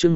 chương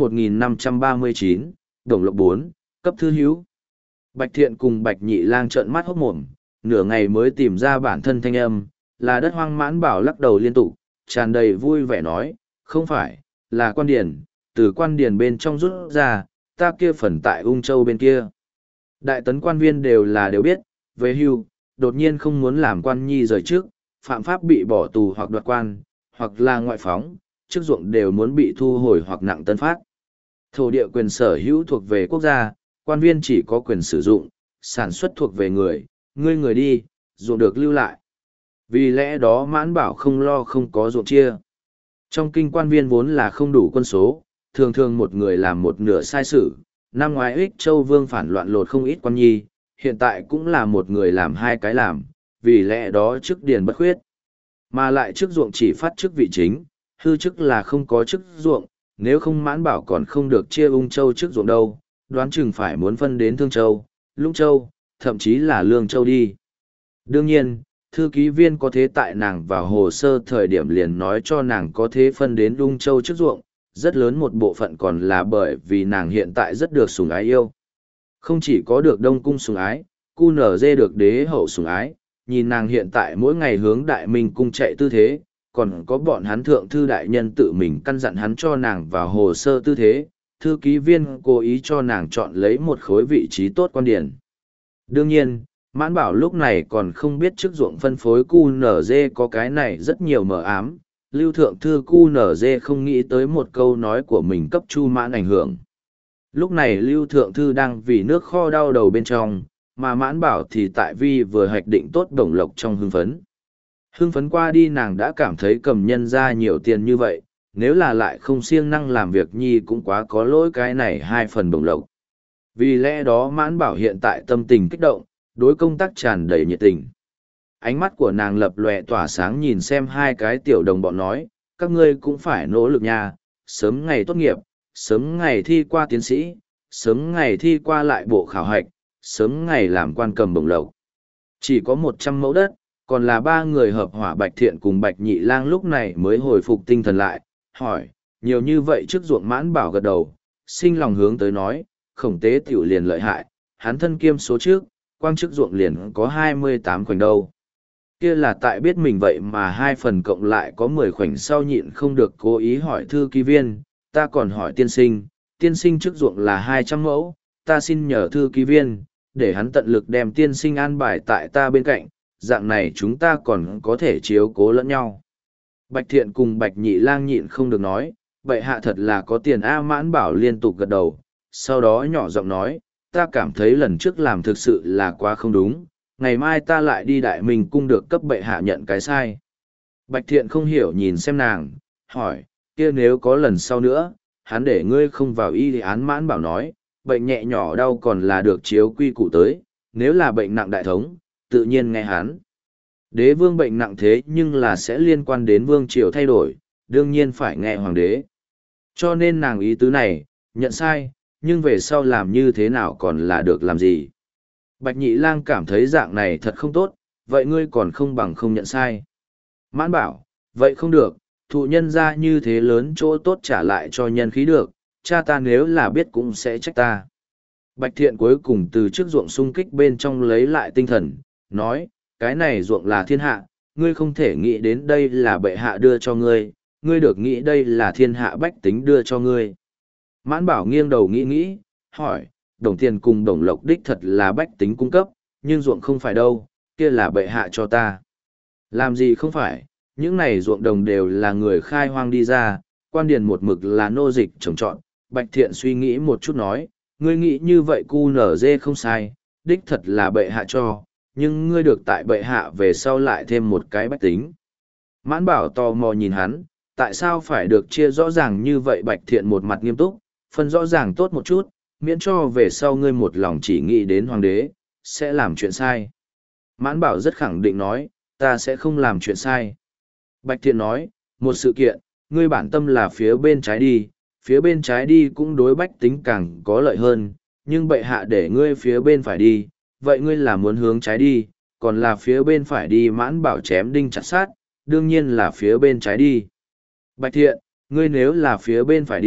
1539, Đồng Lộc 4, cấp thư hữu. Bạch Thiện cùng Bạch Nhị Lang trợn mắt hốt mồm, nửa ngày mới tìm ra bản thân thanh âm, là Đất Hoang Mãn Bảo lắc đầu liên tục, tràn đầy vui vẻ nói, không phải, là quan điền, từ quan điền bên trong rút ra, ta kia phần tại Ung Châu bên kia. Đại tấn quan viên đều biết, về hưu, đột nhiên không muốn làm quan nhi rời trước, phạm pháp bị bỏ tù hoặc đoạt quan, hoặc là ngoại phóng, chức ruộng đều muốn bị thu hồi hoặc nặng tân phát. Thổ địa quyền sở hữu thuộc về quốc gia, quan viên chỉ có quyền sử dụng, sản xuất thuộc về người, người đi, ruộng được lưu lại. Vì lẽ đó Mãn Bảo không lo không có ruộng chia. Trong kinh quan viên vốn là không đủ quân số, thường thường một người làm một nửa sai sự. Năm ngoái Ích Châu Vương phản loạn lột không ít quan nhi, hiện tại cũng là một người làm hai cái làm, vì lẽ đó chức điền bất khuyết. Mà lại chức ruộng chỉ phát chức vị chính, hư chức là không có chức ruộng, nếu không Mãn Bảo còn không được chia Ung Châu chức ruộng đâu, đoán chừng phải muốn phân đến Thương Châu, Lũng Châu, thậm chí là Lương Châu đi. Đương nhiên, thư ký viên có thế tại nàng vào hồ sơ thời điểm liền nói cho nàng có thế phân đến Lung Châu chức ruộng, rất lớn một bộ phận còn là bởi vì nàng hiện tại rất được sủng ái yêu. Không chỉ có được Đông Cung sủng ái, Cu Nở Dê được đế hậu sủng ái, nhìn nàng hiện tại mỗi ngày hướng Đại Minh Cung chạy tư thế, còn có bọn hắn thượng thư đại nhân tự mình căn dặn hắn cho nàng vào hồ sơ tư thế, thư ký viên cố ý cho nàng chọn lấy một khối vị trí tốt quan điển. Đương nhiên, Mãn Bảo lúc này còn không biết chức ruộng phân phối Cu Nở Dê có cái này rất nhiều mờ ám, Lưu Thượng Thư Cu Nở Dê không nghĩ tới một câu nói của mình cấp Chu Mãn ảnh hưởng. Lúc này Lưu Thượng Thư đang vì nước kho đau đầu bên trong, mà Mãn Bảo thì tại vì vừa hoạch định tốt Đồng Lộc trong hưng phấn. Hưng phấn qua đi nàng đã cảm thấy cầm nhân ra nhiều tiền như vậy, nếu là lại không siêng năng làm việc nhi cũng quá có lỗi cái này hai phần Đồng Lộc. Vì lẽ đó Mãn Bảo hiện tại tâm tình kích động, đối công tác tràn đầy nhiệt tình. Ánh mắt của nàng lập lòe tỏa sáng nhìn xem hai cái tiểu đồng bọn nói, các ngươi cũng phải nỗ lực nha, sớm ngày tốt nghiệp, sớm ngày thi qua tiến sĩ, sớm ngày thi qua lại bộ khảo hạch, sớm ngày làm quan cầm Đồng Lộc. Chỉ có 100 mẫu đất, còn là ba người hợp hỏa Bạch Thiện cùng Bạch Nhị Lang lúc này mới hồi phục tinh thần lại, hỏi, nhiều như vậy trước ruộng Mãn Bảo gật đầu, sinh lòng hướng tới nói, Khổng Tế tiểu liền lợi hại, hắn thân kiêm số trước, quang chức ruộng liền có 28 khoảnh đâu. Kia là tại biết mình vậy mà hai phần cộng lại có 10 khoảnh sau nhịn không được cố ý hỏi thư ký viên, ta còn hỏi tiên sinh chức ruộng là 200 mẫu, ta xin nhờ thư ký viên, để hắn tận lực đem tiên sinh an bài tại ta bên cạnh, dạng này chúng ta còn có thể chiếu cố lẫn nhau. Bạch Thiện cùng Bạch Nhị Lang nhịn không được nói, bệ hạ thật là có tiền A. Mãn Bảo liên tục gật đầu, sau đó nhỏ giọng nói, ta cảm thấy lần trước làm thực sự là quá không đúng, ngày mai ta lại đi Đại Minh Cung được cấp bệ hạ nhận cái sai. Bạch Thiện không hiểu nhìn xem nàng, hỏi, kia nếu có lần sau nữa, hắn để ngươi không vào y án. Mãn Bảo nói, bệnh nhẹ nhỏ đau còn là được chiếu quy củ tới, nếu là bệnh nặng đại thống, tự nhiên nghe hắn. Đế vương bệnh nặng thế nhưng là sẽ liên quan đến vương triều thay đổi, đương nhiên phải nghe hoàng đế. Cho nên nàng ý tứ này, nhận sai, nhưng về sau làm như thế nào còn là được làm gì. Bạch Nhị Lang cảm thấy dạng này thật không tốt, vậy ngươi còn không bằng không nhận sai. Mãn Bảo, vậy không được, thụ nhân ra như thế lớn chỗ tốt trả lại cho nhân khí được, cha ta nếu là biết cũng sẽ trách ta. Bạch Thiện cuối cùng từ trước ruộng xung kích bên trong lấy lại tinh thần, nói, cái này ruộng là thiên hạ, ngươi không thể nghĩ đến đây là bệ hạ đưa cho ngươi, ngươi được nghĩ đây là thiên hạ bách tính đưa cho ngươi. Mãn Bảo nghiêng đầu nghĩ, hỏi, đồng tiền cùng đồng lộc đích thật là bách tính cung cấp, nhưng ruộng không phải đâu, kia là bệ hạ cho ta. Làm gì không phải, những này ruộng đồng đều là người khai hoang đi ra, quan điền một mực là nô dịch trồng trọt. Bạch Thiện suy nghĩ một chút nói, ngươi nghĩ như vậy Cu Nở Dê không sai, đích thật là bệ hạ cho, nhưng ngươi được tại bệ hạ về sau lại thêm một cái bách tính. Mãn Bảo tò mò nhìn hắn, tại sao phải được chia rõ ràng như vậy? Bạch Thiện một mặt nghiêm túc, phân rõ ràng tốt một chút, miễn cho về sau ngươi một lòng chỉ nghĩ đến hoàng đế, sẽ làm chuyện sai. Mãn Bảo rất khẳng định nói, ta sẽ không làm chuyện sai. Bạch Thiện nói, một sự kiện, ngươi bản tâm là phía bên trái đi, phía bên trái đi cũng đối bách tính càng có lợi hơn, nhưng bệ hạ để ngươi phía bên phải đi, vậy ngươi là muốn hướng trái đi, còn là phía bên phải đi? Mãn Bảo chém đinh chặt sát, đương nhiên là phía bên trái đi. Bạch Thiện, ngươi nếu là phía bên phải đi,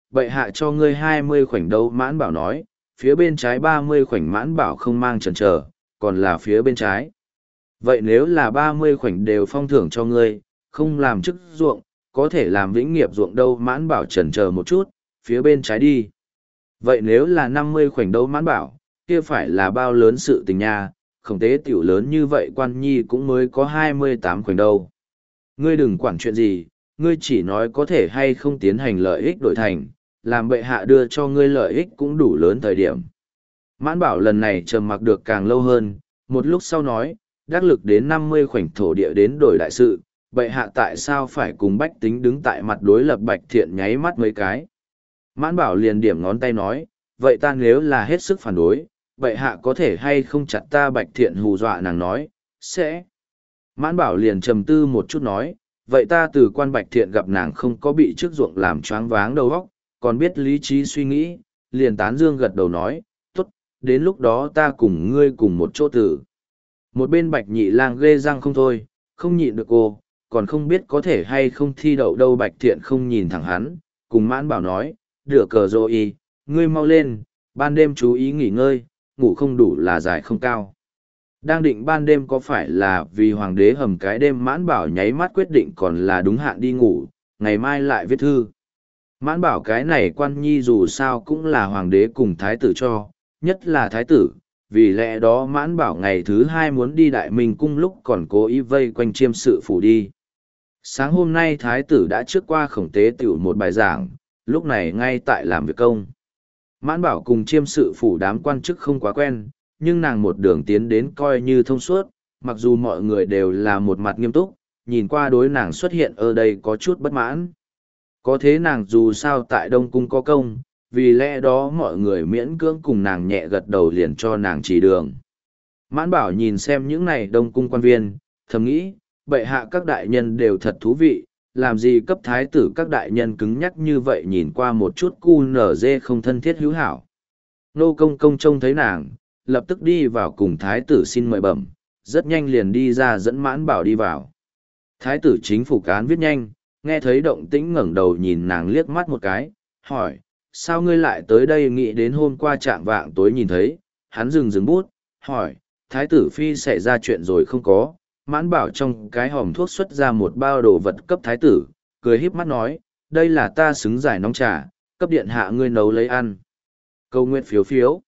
bệ hạ cho ngươi 20 khoảnh đấu mãn bảo nói, phía bên trái 30 khoảnh mãn bảo không mang chần chờ, còn là phía bên trái. Vậy nếu là 30 khoảnh đều phong thưởng cho ngươi, không làm chức ruộng, có thể làm vĩnh nghiệp ruộng đâu mãn bảo chần chờ một chút, phía bên trái đi. Vậy nếu là 50 khoảnh đâu mãn bảo, kia phải là bao lớn sự tình nha, khổng tế tiểu lớn như vậy quan nhi cũng mới có 28 khoảnh đâu. Ngươi đừng quản chuyện gì, ngươi chỉ nói có thể hay không tiến hành lợi ích đổi thành, làm bệ hạ đưa cho ngươi lợi ích cũng đủ lớn thời điểm. Mãn bảo lần này trầm mặc được càng lâu hơn, một lúc sau nói, đắc lực đến 50 khoảnh thổ địa đến đổi đại sự, bệ hạ tại sao phải cùng bách tính đứng tại mặt đối lập Bạch Thiện nháy mắt mấy cái. Mãn bảo liền điểm ngón tay nói, vậy ta nếu là hết sức phản đối, bệ hạ có thể hay không chặt ta Bạch Thiện hù dọa nàng nói, sẽ. Mãn bảo liền trầm tư một chút nói, vậy ta từ quan Bạch Thiện gặp nàng không có bị trước ruộng làm choáng váng đầu óc, còn biết lý trí suy nghĩ, liền tán dương gật đầu nói, tốt, đến lúc đó ta cùng ngươi cùng một chỗ tử. Một bên Bạch Nhị Lang ghê răng không thôi, không nhịn được cô, còn không biết có thể hay không thi đậu đâu. Bạch Thiện không nhìn thẳng hắn, cùng mãn bảo nói, đửa cờ rô y, ngươi mau lên, ban đêm chú ý nghỉ ngơi, ngủ không đủ là dài không cao. Đang định ban đêm có phải là vì hoàng đế hầm cái đêm mãn bảo nháy mắt quyết định còn là đúng hạn đi ngủ, ngày mai lại viết thư. Mãn bảo cái này quan nhi dù sao cũng là hoàng đế cùng thái tử cho, nhất là thái tử, vì lẽ đó mãn bảo ngày thứ hai muốn đi đại minh cung lúc còn cố ý vây quanh chiêm sự phủ đi. Sáng hôm nay thái tử đã trước qua khổng tế tiểu một bài giảng, lúc này ngay tại làm việc công. Mãn bảo cùng chiêm sự phủ đám quan chức không quá quen, nhưng nàng một đường tiến đến coi như thông suốt, mặc dù mọi người đều là một mặt nghiêm túc, nhìn qua đối nàng xuất hiện ở đây có chút bất mãn. Có thế nàng dù sao tại Đông Cung có công, vì lẽ đó mọi người miễn cưỡng cùng nàng nhẹ gật đầu liền cho nàng chỉ đường. Mãn bảo nhìn xem những này Đông Cung quan viên, thầm nghĩ, bệ hạ các đại nhân đều thật thú vị, làm gì cấp thái tử các đại nhân cứng nhắc như vậy nhìn qua một chút cu nở dê không thân thiết hữu hảo. Nô công công trông thấy nàng, lập tức đi vào cùng thái tử xin mời bẩm, rất nhanh liền đi ra dẫn mãn bảo đi vào. Thái tử chính phủ cán viết nhanh, nghe thấy động tĩnh ngẩng đầu nhìn nàng liếc mắt một cái, hỏi, sao ngươi lại tới đây nghĩ đến hôm qua trạng vạng tối nhìn thấy, hắn dừng bút, hỏi, thái tử phi xảy ra chuyện rồi không có, mãn bảo trong cái hòm thuốc xuất ra một bao đồ vật cấp thái tử, cười híp mắt nói, đây là ta xứng giải nóng trà, cấp điện hạ ngươi nấu lấy ăn. Câu nguyện phiếu phiếu.